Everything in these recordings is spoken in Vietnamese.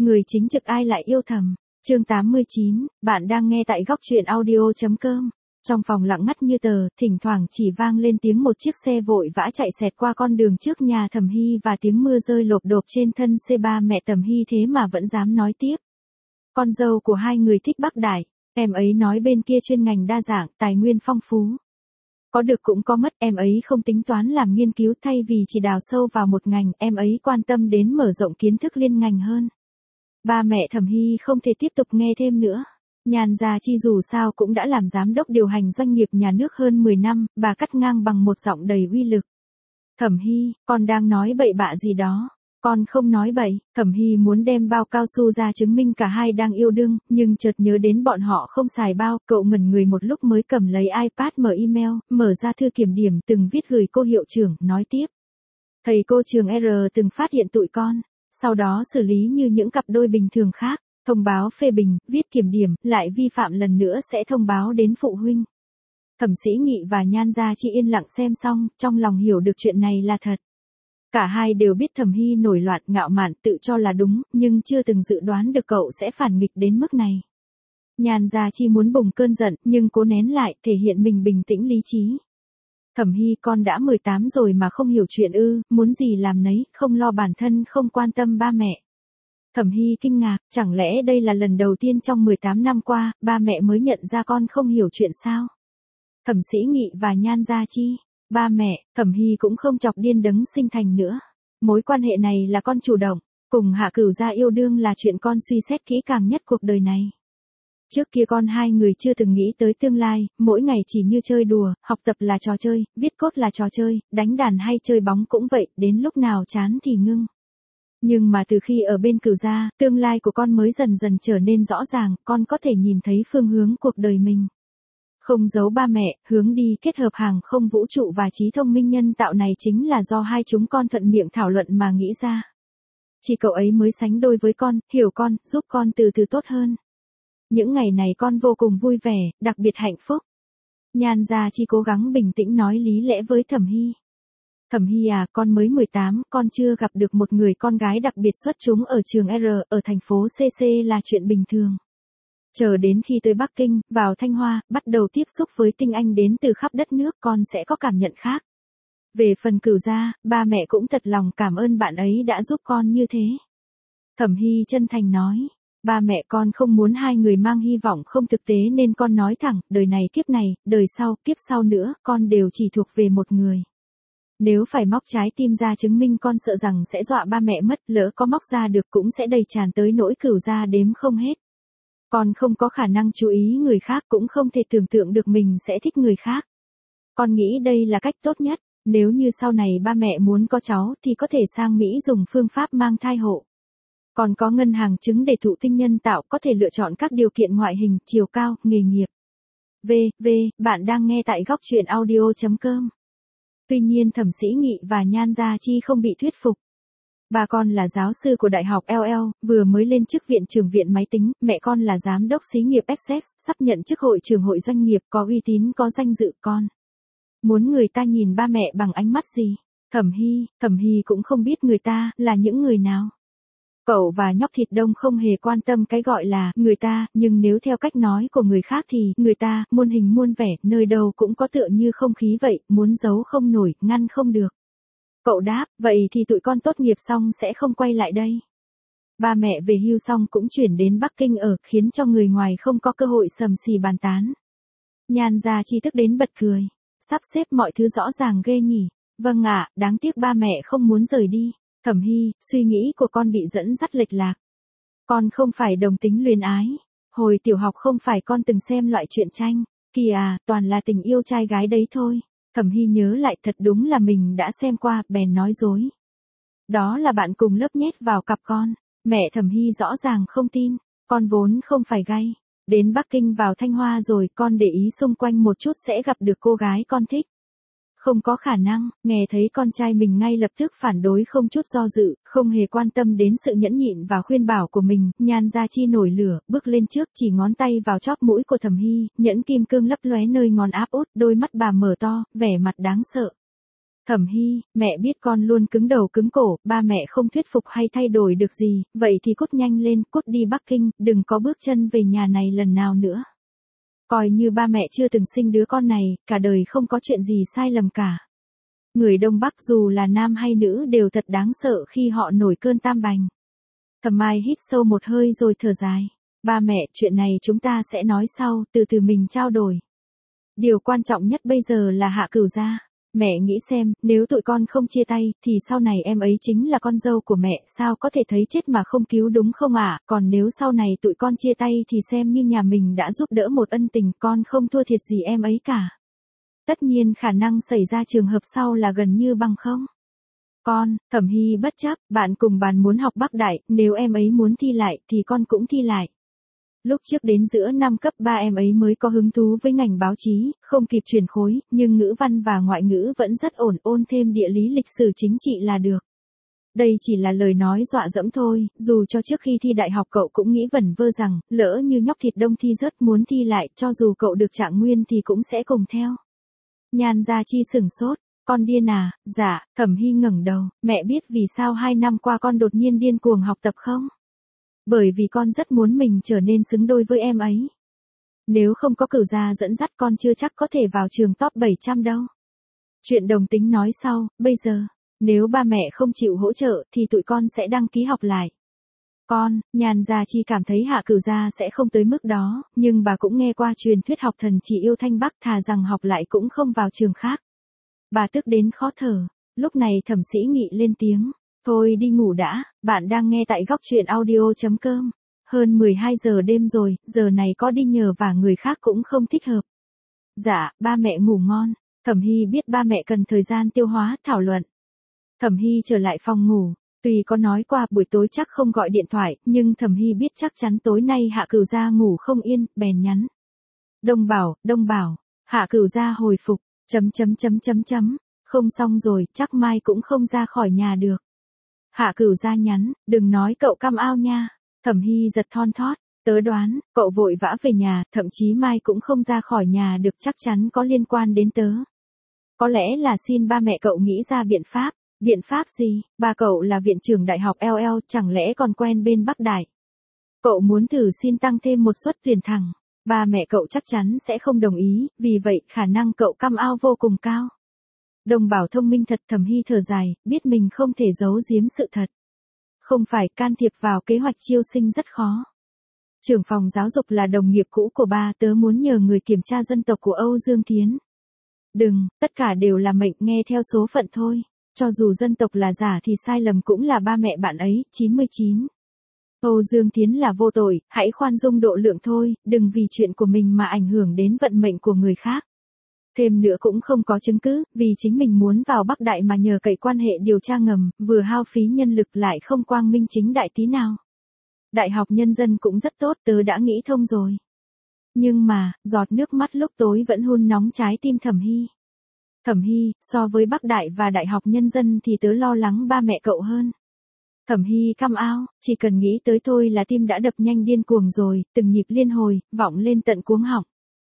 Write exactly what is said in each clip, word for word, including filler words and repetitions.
Người chính trực ai lại yêu thầm. Chương tám mươi chín, bạn đang nghe tại góc truyện audio.com. Trong phòng lặng ngắt như tờ, thỉnh thoảng chỉ vang lên tiếng một chiếc xe vội vã chạy xẹt qua con đường trước nhà Thẩm Hy và tiếng mưa rơi lộp độp trên thân xê ba. Mẹ Thẩm Hy thế mà vẫn dám nói tiếp. Con dâu của hai người thích bác đại, em ấy nói bên kia chuyên ngành đa dạng, tài nguyên phong phú. Có được cũng có mất, em ấy không tính toán làm nghiên cứu thay vì chỉ đào sâu vào một ngành, em ấy quan tâm đến mở rộng kiến thức liên ngành hơn. Ba mẹ Thẩm Hy không thể tiếp tục nghe thêm nữa. Nhan Gia Chi dù sao cũng đã làm giám đốc điều hành doanh nghiệp nhà nước hơn mười năm, bà cắt ngang bằng một giọng đầy uy lực. Thẩm Hy, con đang nói bậy bạ gì đó. Con không nói bậy. Thẩm Hy muốn đem bao cao su ra chứng minh cả hai đang yêu đương, nhưng chợt nhớ đến bọn họ không xài bao, cậu ngẩn người một lúc mới cầm lấy iPad mở email, mở ra thư kiểm điểm từng viết gửi cô hiệu trưởng, nói tiếp. Thầy cô trường R từng phát hiện tụi con, sau đó xử lý như những cặp đôi bình thường khác, thông báo phê bình, viết kiểm điểm, lại vi phạm lần nữa sẽ thông báo đến phụ huynh. Thẩm Sĩ Nghị và Nhan Gia Chi yên lặng xem xong, trong lòng hiểu được chuyện này là thật. Cả hai đều biết Thẩm Hy nổi loạn, ngạo mạn, tự cho là đúng, nhưng chưa từng dự đoán được cậu sẽ phản nghịch đến mức này. Nhan Gia Chi muốn bùng cơn giận, nhưng cố nén lại, thể hiện mình bình tĩnh lý trí. Thẩm Hy, con đã mười tám rồi mà không hiểu chuyện ư, muốn gì làm nấy, không lo bản thân, không quan tâm ba mẹ. Thẩm Hy kinh ngạc, chẳng lẽ đây là lần đầu tiên trong mười tám năm qua, ba mẹ mới nhận ra con không hiểu chuyện sao? Thẩm Sĩ Nghị và Nhan Gia Chi. Ba mẹ, Thẩm Hy cũng không chọc điên đấng sinh thành nữa. Mối quan hệ này là con chủ động, cùng Hạ Cửu gia yêu đương là chuyện con suy xét kỹ càng nhất cuộc đời này. Trước kia con hai người chưa từng nghĩ tới tương lai, mỗi ngày chỉ như chơi đùa, học tập là trò chơi, viết cốt là trò chơi, đánh đàn hay chơi bóng cũng vậy, đến lúc nào chán thì ngưng. Nhưng mà từ khi ở bên Cửu gia, tương lai của con mới dần dần trở nên rõ ràng, con có thể nhìn thấy phương hướng cuộc đời mình. Không giấu ba mẹ, hướng đi kết hợp hàng không vũ trụ và trí thông minh nhân tạo này chính là do hai chúng con thuận miệng thảo luận mà nghĩ ra. Chỉ cậu ấy mới sánh đôi với con, hiểu con, giúp con từ từ tốt hơn. Những ngày này con vô cùng vui vẻ, đặc biệt hạnh phúc. Nhan Gia Chi cố gắng bình tĩnh nói lý lẽ với Thẩm Hy. Thẩm Hy à, con mới mười tám, con chưa gặp được một người con gái đặc biệt xuất chúng ở trường R, ở thành phố xê xê là chuyện bình thường. Chờ đến khi tới Bắc Kinh, vào Thanh Hoa, bắt đầu tiếp xúc với tinh anh đến từ khắp đất nước, con sẽ có cảm nhận khác. Về phần Cửu gia, ba mẹ cũng thật lòng cảm ơn bạn ấy đã giúp con như thế. Thẩm Hy chân thành nói, ba mẹ con không muốn hai người mang hy vọng không thực tế nên con nói thẳng, đời này kiếp này, đời sau, kiếp sau nữa, con đều chỉ thuộc về một người. Nếu phải móc trái tim ra chứng minh con sợ rằng sẽ dọa ba mẹ mất, lỡ có móc ra được cũng sẽ đầy tràn tới nỗi Cửu gia đếm không hết. Con không có khả năng chú ý người khác, cũng không thể tưởng tượng được mình sẽ thích người khác. Con nghĩ đây là cách tốt nhất, nếu như sau này ba mẹ muốn có cháu thì có thể sang Mỹ dùng phương pháp mang thai hộ. Còn có ngân hàng trứng để thụ tinh nhân tạo, có thể lựa chọn các điều kiện ngoại hình, chiều cao, nghề nghiệp. V, V, bạn đang nghe tại góc truyện audio.com. Tuy nhiên Thẩm Sĩ Nghị và Nhan Gia Chi không bị thuyết phục. Ba con là giáo sư của Đại học L L, vừa mới lên chức viện trưởng viện máy tính, mẹ con là giám đốc xí nghiệp Access, sắp nhận chức hội trưởng hội doanh nghiệp, có uy tín có danh dự con. Muốn người ta nhìn ba mẹ bằng ánh mắt gì? Thẩm Hy, Thẩm Hy cũng không biết người ta là những người nào. Cậu và nhóc thịt đông không hề quan tâm cái gọi là người ta, nhưng nếu theo cách nói của người khác thì người ta, muôn hình muôn vẻ, nơi đâu cũng có tựa như không khí vậy, muốn giấu không nổi, ngăn không được. Cậu đáp, vậy thì tụi con tốt nghiệp xong sẽ không quay lại đây. Ba mẹ về hưu xong cũng chuyển đến Bắc Kinh ở, khiến cho người ngoài không có cơ hội sầm xì bàn tán. Nhan Gia Chi tức đến bật cười. Sắp xếp mọi thứ rõ ràng ghê nhỉ. Vâng ạ, đáng tiếc ba mẹ không muốn rời đi. Thẩm Hy, suy nghĩ của con bị dẫn dắt lệch lạc. Con không phải đồng tính luyến ái. Hồi tiểu học không phải con từng xem loại truyện tranh. Kìa à, toàn là tình yêu trai gái đấy thôi. Thẩm Hy nhớ lại, thật đúng là mình đã xem qua, bèn nói dối. Đó là bạn cùng lớp nhét vào cặp con. Mẹ Thẩm Hy rõ ràng không tin, con vốn không phải gay. Đến Bắc Kinh vào Thanh Hoa rồi, con để ý xung quanh một chút sẽ gặp được cô gái con thích. Không có khả năng, nghe thấy con trai mình ngay lập tức phản đối không chút do dự, không hề quan tâm đến sự nhẫn nhịn và khuyên bảo của mình, Nhan Gia Chi nổi lửa, bước lên trước chỉ ngón tay vào chóp mũi của Thẩm Hy, nhẫn kim cương lấp lóe nơi ngón áp út, đôi mắt bà mở to, vẻ mặt đáng sợ. Thẩm Hy, mẹ biết con luôn cứng đầu cứng cổ, ba mẹ không thuyết phục hay thay đổi được gì, vậy thì cút nhanh lên, cút đi Bắc Kinh, đừng có bước chân về nhà này lần nào nữa. Coi như ba mẹ chưa từng sinh đứa con này, cả đời không có chuyện gì sai lầm cả. Người Đông Bắc dù là nam hay nữ đều thật đáng sợ khi họ nổi cơn tam bành. Thẩm Mai hít sâu một hơi rồi thở dài. Ba mẹ, chuyện này chúng ta sẽ nói sau, từ từ mình trao đổi. Điều quan trọng nhất bây giờ là Hạ Cửu gia. Mẹ nghĩ xem, nếu tụi con không chia tay, thì sau này em ấy chính là con dâu của mẹ, sao có thể thấy chết mà không cứu đúng không ạ? À? Còn nếu sau này tụi con chia tay thì xem như nhà mình đã giúp đỡ một ân tình, con không thua thiệt gì em ấy cả. Tất nhiên khả năng xảy ra trường hợp sau là gần như bằng không. Con, Thẩm Hy bất chấp, bạn cùng bàn muốn học Bắc Đại, nếu em ấy muốn thi lại thì con cũng thi lại. Lúc trước đến giữa năm cấp ba em ấy mới có hứng thú với ngành báo chí, không kịp chuyển khối, nhưng ngữ văn và ngoại ngữ vẫn rất ổn, ôn thêm địa lý lịch sử chính trị là được. Đây chỉ là lời nói dọa dẫm thôi, dù cho trước khi thi đại học cậu cũng nghĩ vẩn vơ rằng, lỡ như nhóc thịt đông thi rớt muốn thi lại, cho dù cậu được trạng nguyên thì cũng sẽ cùng theo. Nhan Gia Chi sửng sốt, con điên à? Dạ, Thẩm Hy ngẩng đầu, mẹ biết vì sao hai năm qua con đột nhiên điên cuồng học tập không? Bởi vì con rất muốn mình trở nên xứng đôi với em ấy. Nếu không có Cửu gia dẫn dắt con chưa chắc có thể vào trường top bảy trăm đâu. Chuyện đồng tính nói sau, bây giờ, nếu ba mẹ không chịu hỗ trợ thì tụi con sẽ đăng ký học lại. Con, Nhan Gia Chi cảm thấy Hạ Cửu gia sẽ không tới mức đó, nhưng bà cũng nghe qua truyền thuyết học thần chỉ yêu Thanh Bắc, thà rằng học lại cũng không vào trường khác. Bà tức đến khó thở, lúc này Thẩm Sĩ Nghị lên tiếng. Thôi đi ngủ đã, bạn đang nghe tại góc truyện audio.com. Hơn mười hai giờ đêm rồi, giờ này có đi nhờ và người khác cũng không thích hợp. Dạ, ba mẹ ngủ ngon. Thẩm Hy biết ba mẹ cần thời gian tiêu hóa, thảo luận. Thẩm Hy trở lại phòng ngủ. Tuy có nói qua buổi tối chắc không gọi điện thoại, nhưng Thẩm Hy biết chắc chắn tối nay Hạ Cửu gia ngủ không yên, bèn nhắn. Đông Bảo, Đông Bảo, Hạ Cửu gia hồi phục, chấm chấm chấm chấm chấm, không xong rồi, chắc mai cũng không ra khỏi nhà được. Hạ Cửu gia nhắn, đừng nói cậu căm ao nha. Thẩm Hy giật thon thót, tớ đoán, cậu vội vã về nhà, thậm chí mai cũng không ra khỏi nhà được, chắc chắn có liên quan đến tớ. Có lẽ là xin ba mẹ cậu nghĩ ra biện pháp. Biện pháp gì? Ba cậu là viện trưởng đại học L L, chẳng lẽ còn quen bên Bắc Đại? Cậu muốn thử xin tăng thêm một suất tuyển thẳng. Ba mẹ cậu chắc chắn sẽ không đồng ý, vì vậy khả năng cậu căm ao vô cùng cao. Đồng Bảo thông minh thật. Thẩm Hy thở dài, biết mình không thể giấu giếm sự thật. Không phải, can thiệp vào kế hoạch chiêu sinh rất khó. Trưởng phòng giáo dục là đồng nghiệp cũ của ba, tớ muốn nhờ người kiểm tra dân tộc của Âu Dương Thiến. Đừng, tất cả đều là mệnh, nghe theo số phận thôi. Cho dù dân tộc là giả thì sai lầm cũng là ba mẹ bạn ấy. chín mươi chín. Âu Dương Thiến là vô tội, hãy khoan dung độ lượng thôi, đừng vì chuyện của mình mà ảnh hưởng đến vận mệnh của người khác. Thêm nữa cũng không có chứng cứ, vì chính mình muốn vào Bắc Đại mà nhờ cậy quan hệ điều tra ngầm, vừa hao phí nhân lực lại không quang minh chính đại tí nào. Đại học Nhân dân cũng rất tốt, tớ đã nghĩ thông rồi. Nhưng mà, giọt nước mắt lúc tối vẫn hun nóng trái tim Thẩm Hy. Thẩm Hy, so với Bắc Đại và Đại học Nhân dân thì tớ lo lắng ba mẹ cậu hơn. Thẩm Hy căm ao, chỉ cần nghĩ tới thôi là tim đã đập nhanh điên cuồng rồi, từng nhịp liên hồi, vọng lên tận cuống họng.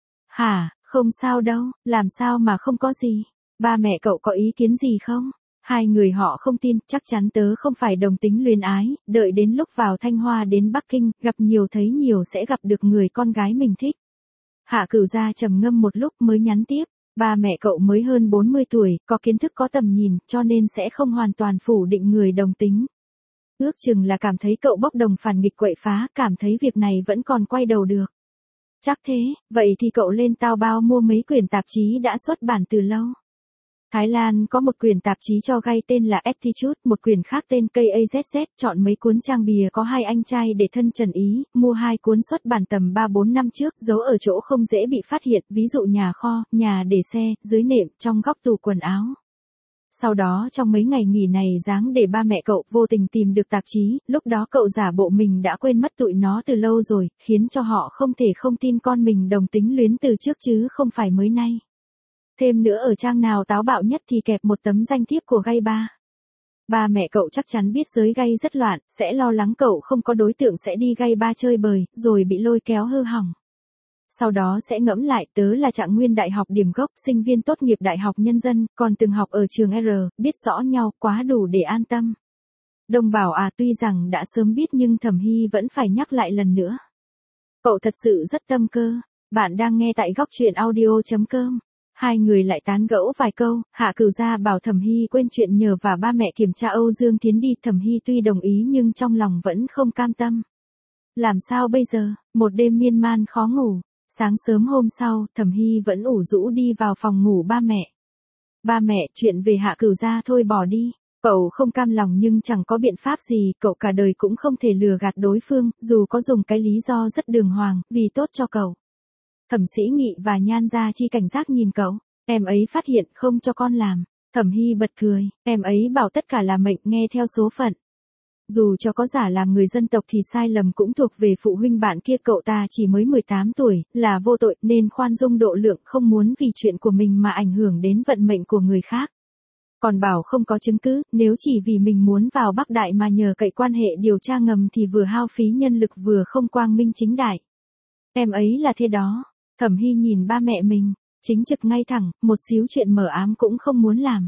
Hả, không sao đâu, làm sao mà không có gì. Ba mẹ cậu có ý kiến gì không? Hai người họ không tin, chắc chắn tớ không phải đồng tính luyến ái, đợi đến lúc vào Thanh Hoa đến Bắc Kinh, gặp nhiều thấy nhiều sẽ gặp được người con gái mình thích. Hạ Cửu gia trầm ngâm một lúc mới nhắn tiếp. Ba mẹ cậu mới hơn bốn mươi tuổi, có kiến thức có tầm nhìn, cho nên sẽ không hoàn toàn phủ định người đồng tính. Ước chừng là cảm thấy cậu bốc đồng phản nghịch quậy phá, cảm thấy việc này vẫn còn quay đầu được. Chắc thế, vậy thì cậu lên Taobao mua mấy quyển tạp chí đã xuất bản từ lâu. Thái Lan có một quyển tạp chí cho gay tên là Attitude, một quyển khác tên ca a zét zét, chọn mấy cuốn trang bìa có hai anh trai để thân Trần Ý, mua hai cuốn xuất bản tầm ba bốn năm trước, giấu ở chỗ không dễ bị phát hiện, ví dụ nhà kho, nhà để xe, dưới nệm, trong góc tủ quần áo. Sau đó trong mấy ngày nghỉ này dáng để ba mẹ cậu vô tình tìm được tạp chí, lúc đó cậu giả bộ mình đã quên mất tụi nó từ lâu rồi, khiến cho họ không thể không tin con mình đồng tính luyến từ trước chứ không phải mới nay. Thêm nữa ở trang nào táo bạo nhất thì kẹp một tấm danh thiếp của gay ba. Ba mẹ cậu chắc chắn biết giới gay rất loạn, sẽ lo lắng cậu không có đối tượng sẽ đi gay ba chơi bời, rồi bị lôi kéo hư hỏng. Sau đó sẽ ngẫm lại, tớ là Trạng Nguyên đại học điểm gốc, sinh viên tốt nghiệp Đại học Nhân dân, còn từng học ở trường R, biết rõ nhau, quá đủ để an tâm. Đông bảo à, tuy rằng đã sớm biết nhưng Thẩm Hy vẫn phải nhắc lại lần nữa. Cậu thật sự rất tâm cơ. Bạn đang nghe tại góc truyện audio.com. Hai người lại tán gẫu vài câu, Hạ Cửu Gia bảo Thẩm Hy quên chuyện nhờ và ba mẹ kiểm tra Âu Dương Tiến đi. Thẩm Hy tuy đồng ý nhưng trong lòng vẫn không cam tâm. Làm sao bây giờ, một đêm miên man khó ngủ. Sáng sớm hôm sau, Thẩm Hy vẫn ủ rũ đi vào phòng ngủ ba mẹ. Ba mẹ, chuyện về Hạ Cửu Gia thôi bỏ đi. Cậu không cam lòng nhưng chẳng có biện pháp gì, cậu cả đời cũng không thể lừa gạt đối phương, dù có dùng cái lý do rất đường hoàng, vì tốt cho cậu. Thẩm Sĩ Nghị và Nhan Gia Chi cảnh giác nhìn cậu, em ấy phát hiện không cho con làm. Thẩm Hy bật cười, em ấy bảo tất cả là mệnh, nghe theo số phận. Dù cho có giả làm người dân tộc thì sai lầm cũng thuộc về phụ huynh bạn kia, cậu ta chỉ mới mười tám tuổi, là vô tội nên khoan dung độ lượng, không muốn vì chuyện của mình mà ảnh hưởng đến vận mệnh của người khác. Còn bảo không có chứng cứ, nếu chỉ vì mình muốn vào Bắc Đại mà nhờ cậy quan hệ điều tra ngầm thì vừa hao phí nhân lực vừa không quang minh chính đại. Em ấy là thế đó. Thẩm Hy nhìn ba mẹ mình, chính trực ngay thẳng, một xíu chuyện mờ ám cũng không muốn làm.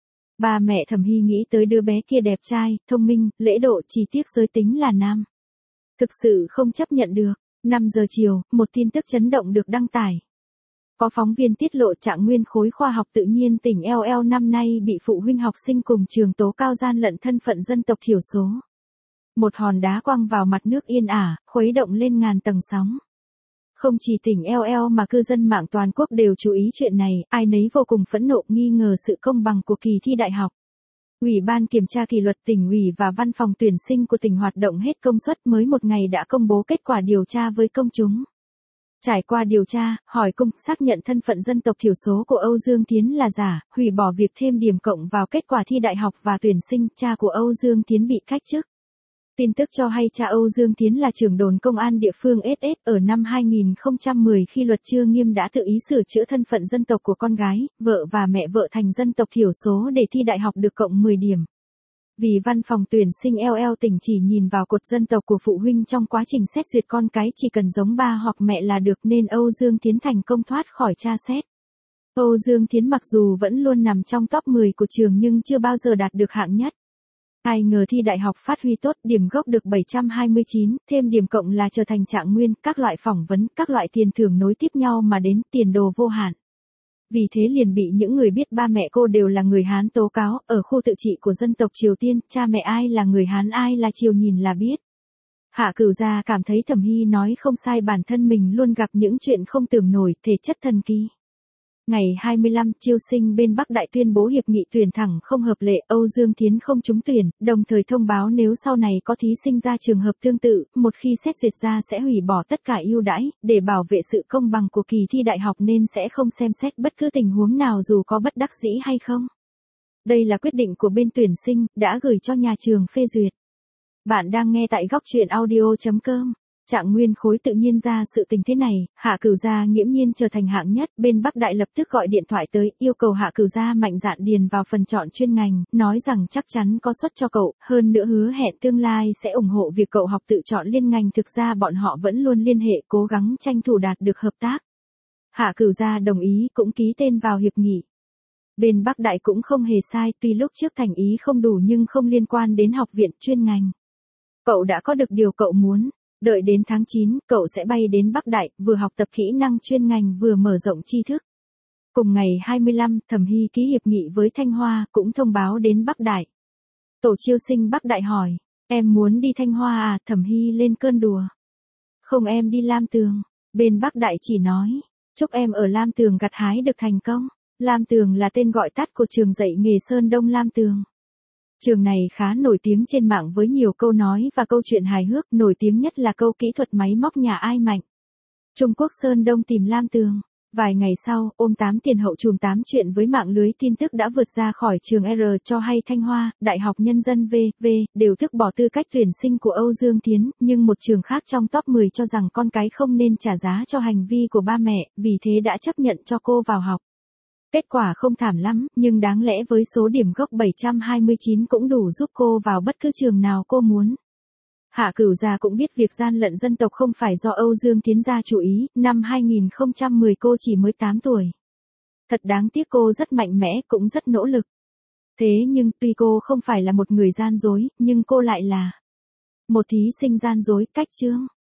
Ba mẹ Thẩm Hy nghĩ tới đứa bé kia đẹp trai, thông minh, lễ độ, chỉ tiếc giới tính là nam. Thực sự không chấp nhận được. năm giờ chiều, một tin tức chấn động được đăng tải. Có phóng viên tiết lộ Trạng Nguyên khối khoa học tự nhiên tỉnh L L năm nay bị phụ huynh học sinh cùng trường tố cao gian lận thân phận dân tộc thiểu số. Một hòn đá quăng vào mặt nước yên ả, khuấy động lên ngàn tầng sóng. Không chỉ tỉnh L L mà cư dân mạng toàn quốc đều chú ý chuyện này, ai nấy vô cùng phẫn nộ nghi ngờ sự công bằng của kỳ thi đại học. Ủy ban kiểm tra kỷ luật tỉnh ủy và văn phòng tuyển sinh của tỉnh hoạt động hết công suất, mới một ngày đã công bố kết quả điều tra với công chúng. Trải qua điều tra, hỏi cung, xác nhận thân phận dân tộc thiểu số của Âu Dương Tiến là giả, hủy bỏ việc thêm điểm cộng vào kết quả thi đại học và tuyển sinh, cha của Âu Dương Tiến bị cách chức. Tin tức cho hay cha Âu Dương Tiến là trưởng đồn công an địa phương ét ét ở năm hai nghìn không trăm mười khi luật chưa nghiêm đã tự ý sửa chữa thân phận dân tộc của con gái, vợ và mẹ vợ thành dân tộc thiểu số để thi đại học được cộng mười điểm. Vì văn phòng tuyển sinh L L tỉnh chỉ nhìn vào cột dân tộc của phụ huynh trong quá trình xét duyệt con cái, chỉ cần giống ba hoặc mẹ là được nên Âu Dương Tiến thành công thoát khỏi tra xét. Âu Dương Tiến mặc dù vẫn luôn nằm trong top mười của trường nhưng chưa bao giờ đạt được hạng nhất. Ai ngờ thi đại học phát huy tốt, điểm gốc được bảy trăm hai mươi chín, thêm điểm cộng là trở thành Trạng Nguyên, các loại phỏng vấn, các loại tiền thưởng nối tiếp nhau mà đến, tiền đồ vô hạn. Vì thế liền bị những người biết ba mẹ cô đều là người Hán tố cáo, ở khu tự trị của dân tộc Triều Tiên, cha mẹ ai là người Hán ai là Triều nhìn là biết. Hạ Cửu Gia cảm thấy Thẩm Hy nói không sai, bản thân mình luôn gặp những chuyện không tưởng nổi, thể chất thần kỳ. Ngày hai mươi lăm, chiêu sinh bên Bắc Đại tuyên bố hiệp nghị tuyển thẳng không hợp lệ, Âu Dương Tiến không trúng tuyển, đồng thời thông báo nếu sau này có thí sinh ra trường hợp tương tự, một khi xét duyệt ra sẽ hủy bỏ tất cả ưu đãi, để bảo vệ sự công bằng của kỳ thi đại học nên sẽ không xem xét bất cứ tình huống nào dù có bất đắc dĩ hay không. Đây là quyết định của bên tuyển sinh, đã gửi cho nhà trường phê duyệt. Bạn đang nghe tại góc truyện audio.com. Trạng Nguyên khối tự nhiên ra sự tình thế này, Hạ Cửu Gia nghiễm nhiên trở thành hạng nhất, bên Bắc Đại lập tức gọi điện thoại tới, yêu cầu Hạ Cửu Gia mạnh dạn điền vào phần chọn chuyên ngành, nói rằng chắc chắn có suất cho cậu, hơn nữa hứa hẹn tương lai sẽ ủng hộ việc cậu học tự chọn liên ngành. Thực ra bọn họ vẫn luôn liên hệ, cố gắng tranh thủ đạt được hợp tác. Hạ Cửu Gia đồng ý, cũng ký tên vào hiệp nghị. Bên Bắc Đại cũng không hề sai, tuy lúc trước thành ý không đủ nhưng không liên quan đến học viện chuyên ngành. Cậu đã có được điều cậu muốn. Đợi đến tháng chín, cậu sẽ bay đến Bắc Đại, vừa học tập kỹ năng chuyên ngành vừa mở rộng tri thức. Cùng ngày hai mươi lăm, Thẩm Hy ký hiệp nghị với Thanh Hoa, cũng thông báo đến Bắc Đại. Tổ chiêu sinh Bắc Đại hỏi, em muốn đi Thanh Hoa à? Thẩm Hy lên cơn đùa. Không, em đi Lam Tường. Bên Bắc Đại chỉ nói, chúc em ở Lam Tường gặt hái được thành công. Lam Tường là tên gọi tắt của trường dạy nghề Sơn Đông Lam Tường. Trường này khá nổi tiếng trên mạng với nhiều câu nói và câu chuyện hài hước, nổi tiếng nhất là câu kỹ thuật máy móc nhà ai mạnh. Trung Quốc Sơn Đông tìm Lam Tường. Vài ngày sau, ôm tám tiền hậu trùm tám chuyện với mạng lưới tin tức đã vượt ra khỏi trường R cho hay Thanh Hoa, Đại học Nhân dân vê vê, đều thức bỏ tư cách tuyển sinh của Âu Dương Tiến, nhưng một trường khác trong top mười cho rằng con cái không nên trả giá cho hành vi của ba mẹ, vì thế đã chấp nhận cho cô vào học. Kết quả không thảm lắm, nhưng đáng lẽ với số điểm gốc bảy trăm hai mươi chín cũng đủ giúp cô vào bất cứ trường nào cô muốn. Hạ Cửu già cũng biết việc gian lận dân tộc không phải do Âu Dương Tiến gia chủ ý, năm hai nghìn không trăm mười cô chỉ mới tám tuổi. Thật đáng tiếc cô rất mạnh mẽ, cũng rất nỗ lực. Thế nhưng tuy cô không phải là một người gian dối, nhưng cô lại là một thí sinh gian dối, cách chương.